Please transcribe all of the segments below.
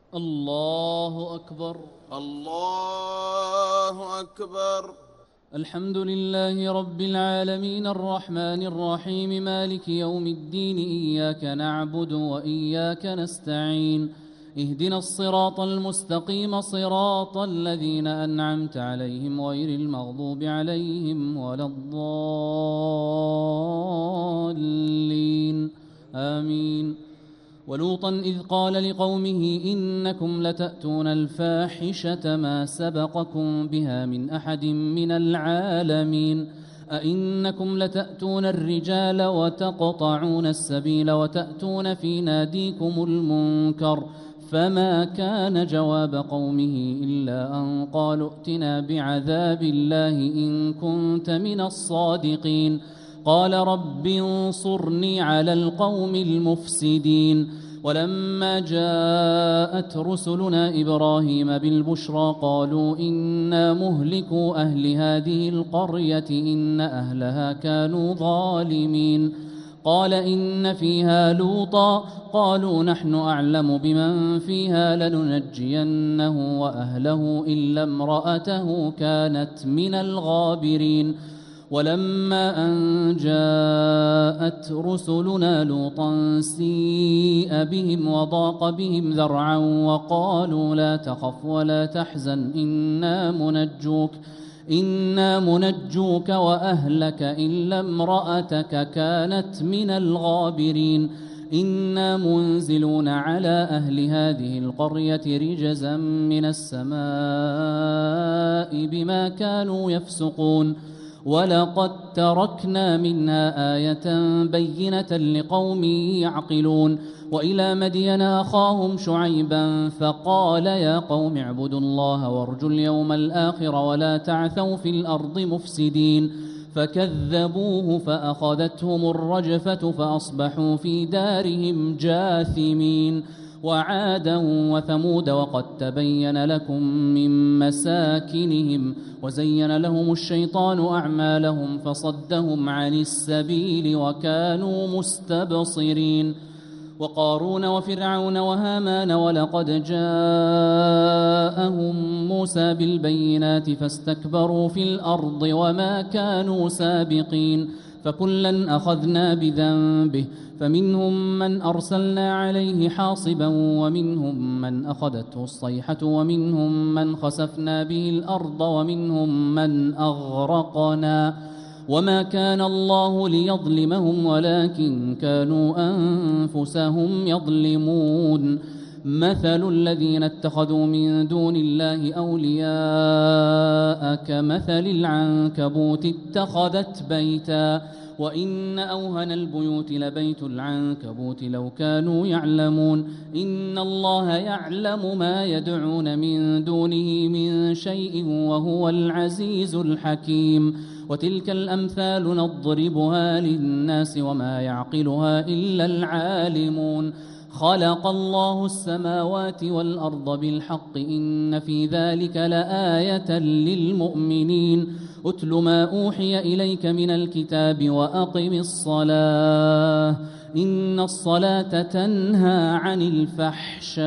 الله أكبر. الله أكبر. الحمد لله رب العالمين الرحمن الرحيم مالك يوم الدين، إياك نعبد وإياك نستعين، اهدنا الصراط المستقيم صراط الذين أنعمت عليهم غير المغضوب عليهم ولا الضالين، آمين. ولوطا إذ قال لقومه إنكم لتأتون الفاحشة ما سبقكم بها من أحد من العالمين، أئنكم لتأتون الرجال وتقطعون السبيل وتأتون في ناديكم المنكر، فما كان جواب قومه إلا أن قالوا ائتنا بعذاب الله إن كنت من الصادقين. قال رب انصرني على القوم المفسدين. ولما جاءت رسلنا إبراهيم بالبشرى قالوا إنا مهلكو أهل هذه القرية إن أهلها كانوا ظالمين. قال إن فيها لوطا، قالوا نحن أعلم بمن فيها لننجينه وأهله إلا امرأته كانت من الغابرين. ولما أن جاءت رسلنا لوطا سيء بهم وضاق بهم ذرعا وقالوا لا تخف ولا تحزن إنا منجوك وأهلك إلا امرأتك كانت من الغابرين. إنا منزلون على أهل هذه القرية رجزا من السماء بما كانوا يفسقون. ولقد تركنا منها آية بينة لقوم يعقلون. وإلى مدين أخاهم شعيبا فقال يا قوم اعبدوا الله وارجوا اليوم الآخر ولا تعثوا في الأرض مفسدين. فكذبوه فأخذتهم الرجفة فأصبحوا في دارهم جاثمين. وعادا وثمود وقد تبين لكم من مساكنهم وزين لهم الشيطان أعمالهم فصدهم عن السبيل وكانوا مستبصرين. وقارون وفرعون وهامان ولقد جاءهم موسى بالبينات فاستكبروا في الأرض وما كانوا سابقين. فكلا أخذنا بذنبه فمنهم من أرسلنا عليه حاصبا ومنهم من أخذته الصيحة ومنهم من خسفنا به الأرض ومنهم من أغرقنا. وما كان الله ليظلمهم ولكن كانوا أنفسهم يظلمون. مثل الذين اتخذوا من دون الله أولياء كمثل العنكبوت اتخذت بيتا وإن أوهن البيوت لبيت العنكبوت لو كانوا يعلمون. إن الله يعلم ما يدعون من دونه من شيء وهو العزيز الحكيم. وتلك الأمثال نضربها للناس وما يعقلها إلا العالمون. خلق الله السماوات والأرض بالحق إن في ذلك لآية للمؤمنين. أتل ما أوحي إليك من الكتاب وأقم الصلاة إن الصلاة تنهى عن الفحشاء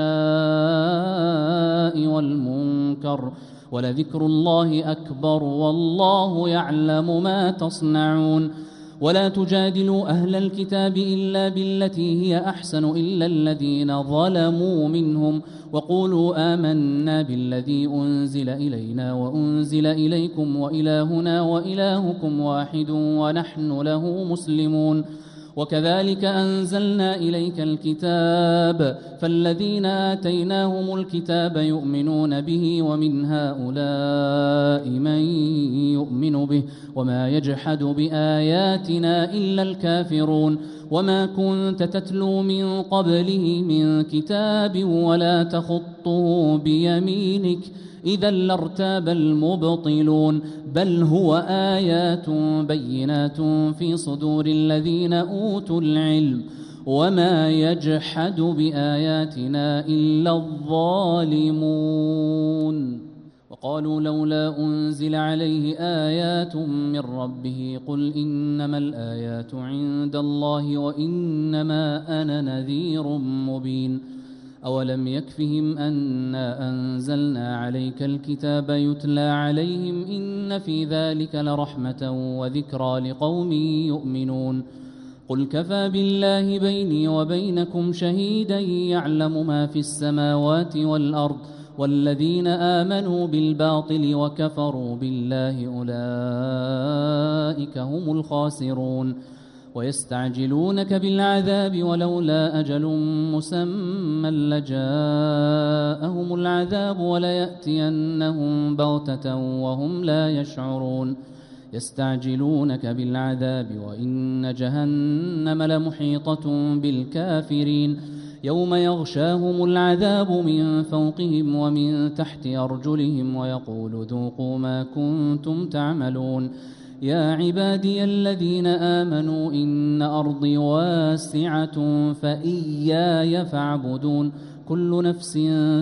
والمنكر ولذكر الله أكبر والله يعلم ما تصنعون. ولا تجادلوا أهل الكتاب إلا بالتي هي أحسن إلا الذين ظلموا منهم وقولوا آمنا بالذي أنزل إلينا وأنزل إليكم وإلهنا وإلهكم واحد ونحن له مسلمون. وكذلك أنزلنا إليك الكتاب فالذين آتيناهم الكتاب يؤمنون به ومن هؤلاء من يؤمن به وما يجحد بآياتنا إلا الكافرون. وما كنت تتلو من قبله من كتاب ولا تخطه بيمينك إذا لارتاب المبطلون بل هو آيات بينات في صدور الذين أوتوا العلم وما يجحد بآياتنا إلا الظالمون. وقالوا لولا أنزل عليه آيات من ربه قل إنما الآيات عند الله وإنما أنا نذير مبين. أولم يكفهم أنا أنزلنا عليك الكتاب يتلى عليهم إن في ذلك لرحمة وذكرى لقوم يؤمنون قل كفى بالله بيني وبينكم شهيدا يعلم ما في السماوات والأرض والذين آمنوا بالباطل وكفروا بالله أولئك هم الخاسرون ويستعجلونك بالعذاب ولولا أجل مسمى لجاءهم العذاب وليأتينهم بغتة وهم لا يشعرون يستعجلونك بالعذاب وإن جهنم لمحيطة بالكافرين يوم يغشاهم العذاب من فوقهم ومن تحت أرجلهم ويقول ذوقوا ما كنتم تعملون يا عبادي الذين آمنوا إن أرضي واسعة فإياي فاعبدون كل نفس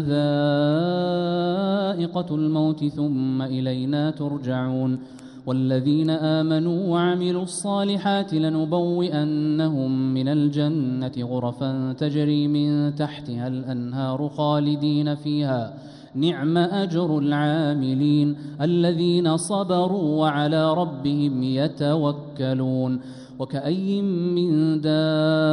ذائقة الموت ثم إلينا ترجعون والذين آمنوا وعملوا الصالحات لنبوئنهم من الجنة غرفا تجري من تحتها الأنهار خالدين فيها نعم أجر العاملين الذين صبروا وعلى ربهم يتوكلون وكأي من دابة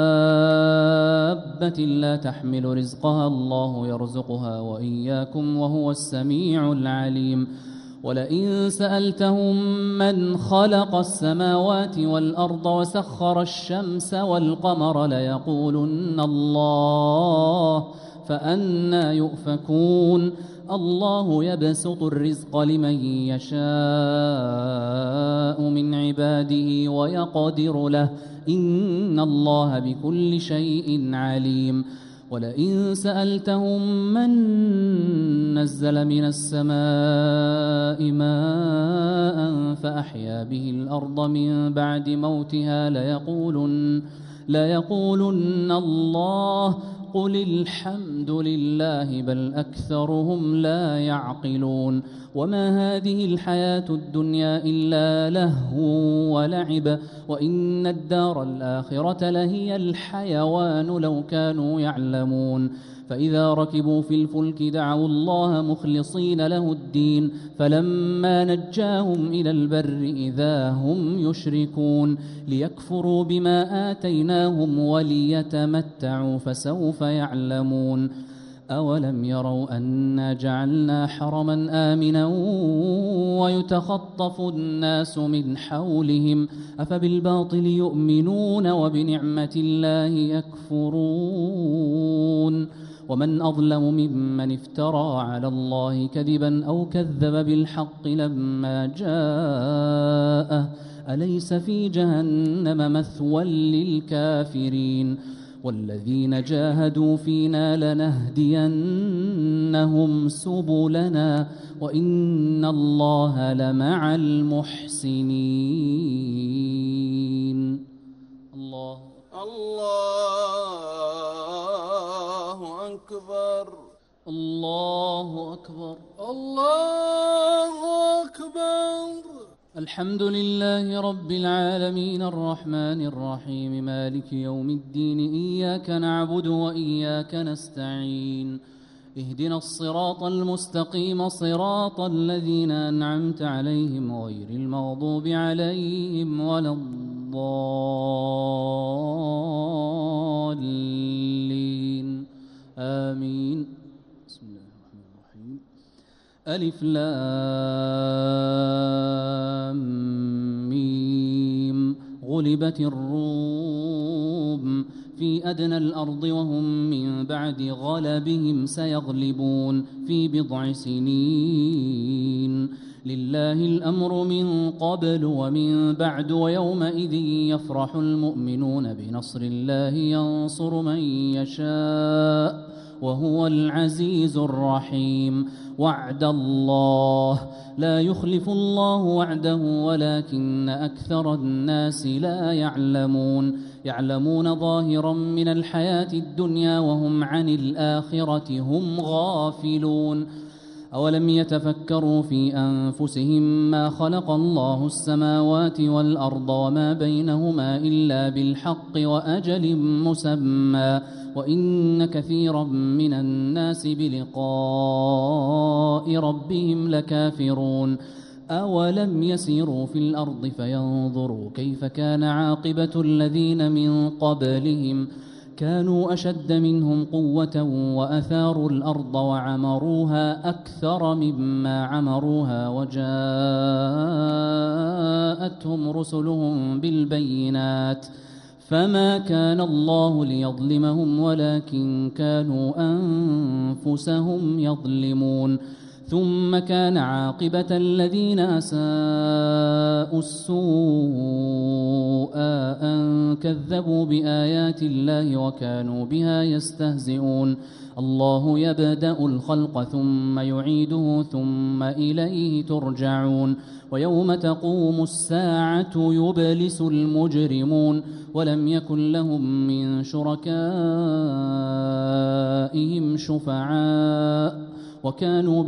لا تحمل رزقها الله يرزقها وإياكم وهو السميع العليم ولئن سألتهم من خلق السماوات والأرض وسخر الشمس والقمر ليقولن الله فأنى يؤفكون الله يبسط الرزق لمن يشاء من عباده ويقدر له إن الله بكل شيء عليم ولئن سألتهم من نزل من السماء ماء فأحيا به الأرض من بعد موتها ليقولن الله قل الحمد لله بل أكثرهم لا يعقلون وما هذه الحياة الدنيا إلا لهو ولعب وإن الدار الآخرة لهي الحيوان لو كانوا يعلمون فإذا ركبوا في الفلك دعوا الله مخلصين له الدين فلما نجاهم إلى البر إذا هم يشركون ليكفروا بما آتيناهم وليتمتعوا فسوف يعلمون أولم يروا أنا جعلنا حرما آمنا ويتخطف الناس من حولهم أفبالباطل يؤمنون وبنعمة الله يكفرون ومن أظلم ممن افترى على الله كذبا أو كذب بالحق لما جاءه أليس في جهنم مثوى للكافرين والذين جاهدوا فينا لنهدينهم سبلنا وإن الله لمع المحسنين الله أكبر الله أكبر الله أكبر الحمد لله رب العالمين الرحمن الرحيم مالك يوم الدين إياك نعبد وإياك نستعين اهدنا الصراط المستقيم صراط الذين أنعمت عليهم غير المغضوب عليهم ولا الضالين آمين بسم الله الرحمن الرحيم ألف لام ميم غلبت الروم في أدنى الأرض وهم من بعد غلبهم سيغلبون في بضع سنين لله الأمر من قبل ومن بعد ويومئذ يفرح المؤمنون بنصر الله ينصر من يشاء وهو العزيز الرحيم وعد الله لا يخلف الله وعده ولكن أكثر الناس لا يعلمون ظاهرا من الحياة الدنيا وهم عن الآخرة هم غافلون أولم يتفكروا في أنفسهم ما خلق الله السماوات والأرض وما بينهما إلا بالحق وأجل مسمى وإن كثيرا من الناس بلقاء ربهم لكافرون أولم يسيروا في الأرض فينظروا كيف كان عاقبة الذين من قبلهم كانوا أشد منهم قوة وأثاروا الأرض وعمروها أكثر مما عمروها وجاءتهم رسلهم بالبينات فما كان الله ليظلمهم ولكن كانوا أنفسهم يظلمون ثم كان عاقبة الذين أساءوا السوء أن كذبوا بآيات الله وكانوا بها يستهزئون الله يبدأ الخلق ثم يعيده ثم إليه ترجعون ويوم تقوم الساعة يبلس المجرمون ولم يكن لهم من شركائهم شفعاء وكانوا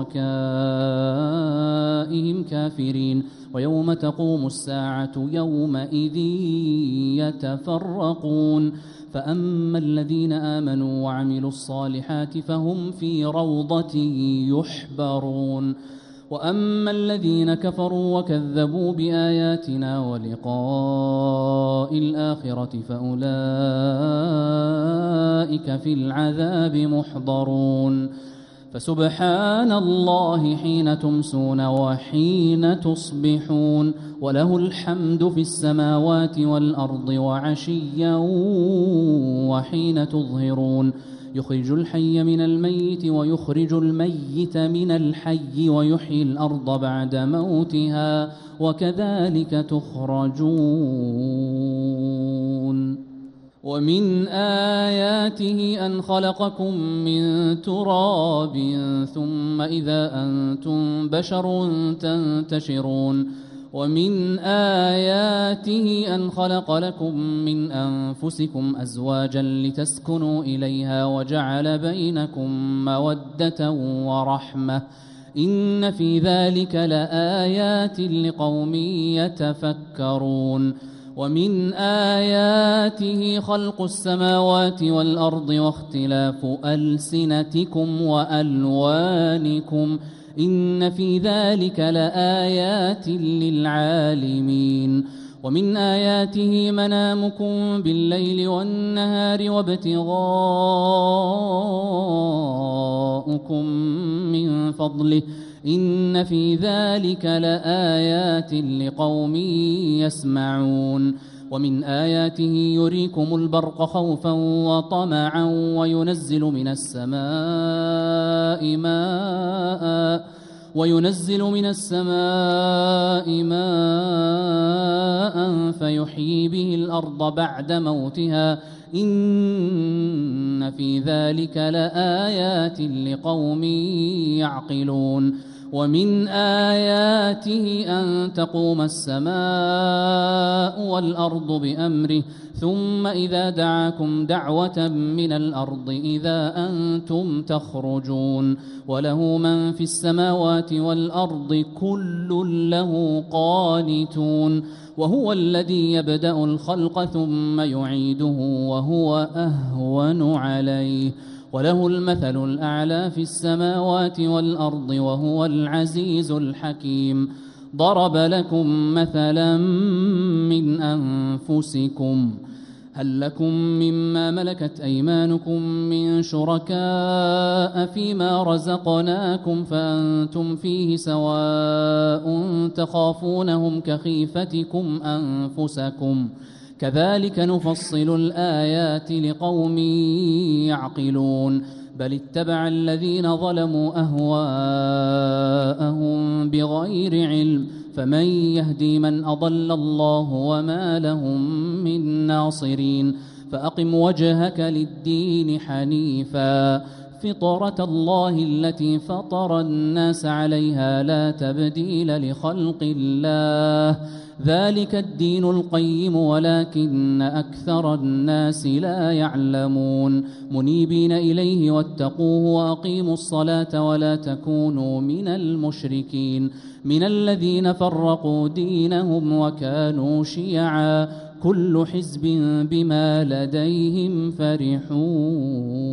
بشركائهم كافرين ويوم تقوم الساعة يومئذ يتفرقون فأما الذين آمنوا وعملوا الصالحات فهم في روضة يحبرون وأما الذين كفروا وكذبوا بآياتنا ولقاء الآخرة فأولئك في العذاب محضرون فسبحان الله حين تمسون وحين تصبحون وله الحمد في السماوات والأرض وعشيا وحين تظهرون يخرج الحي من الميت ويخرج الميت من الحي ويحيي الأرض بعد موتها وكذلك تخرجون ومن آياته أن خلقكم من تراب ثم إذا أنتم بشر تنتشرون ومن آياته أن خلق لكم من أنفسكم أزواجا لتسكنوا إليها وجعل بينكم مودة ورحمة إن في ذلك لآيات لقوم يتفكرون ومن آياته خلق السماوات والأرض واختلاف ألسنتكم وألوانكم إن في ذلك لآيات للعالمين ومن آياته منامكم بالليل والنهار وابتغاؤكم من فضله إن في ذلك لآيات لقوم يسمعون ومن آياته يريكم البرق خوفا وطمعا وينزل من السماء ماء فيحيي به الأرض بعد موتها إن في ذلك لآيات لقوم يعقلون ومن آياته أن تقوم السماء والأرض بأمره ثم إذا دعاكم دعوة من الأرض إذا أنتم تخرجون وله من في السماوات والأرض كل له قانتون وهو الذي يبدأ الخلق ثم يعيده وهو أهون عليه وله المثل الأعلى في السماوات والأرض وهو العزيز الحكيم ضرب لكم مثلا من أنفسكم هل لكم مما ملكت أيمانكم من شركاء فيما رزقناكم فأنتم فيه سواء تخافونهم كخيفتكم أنفسكم كذلك نفصل الآيات لقوم يعقلون بل اتبع الذين ظلموا أهواءهم بغير علم فمن يهدي من أضل الله وما لهم من ناصرين فأقم وجهك للدين حنيفا فطرة الله التي فطر الناس عليها لا تبديل لخلق الله ذلك الدين القيم ولكن أكثر الناس لا يعلمون منيبين إليه واتقوه وأقيموا الصلاة ولا تكونوا من المشركين من الذين فرقوا دينهم وكانوا شيعا كل حزب بما لديهم فرحون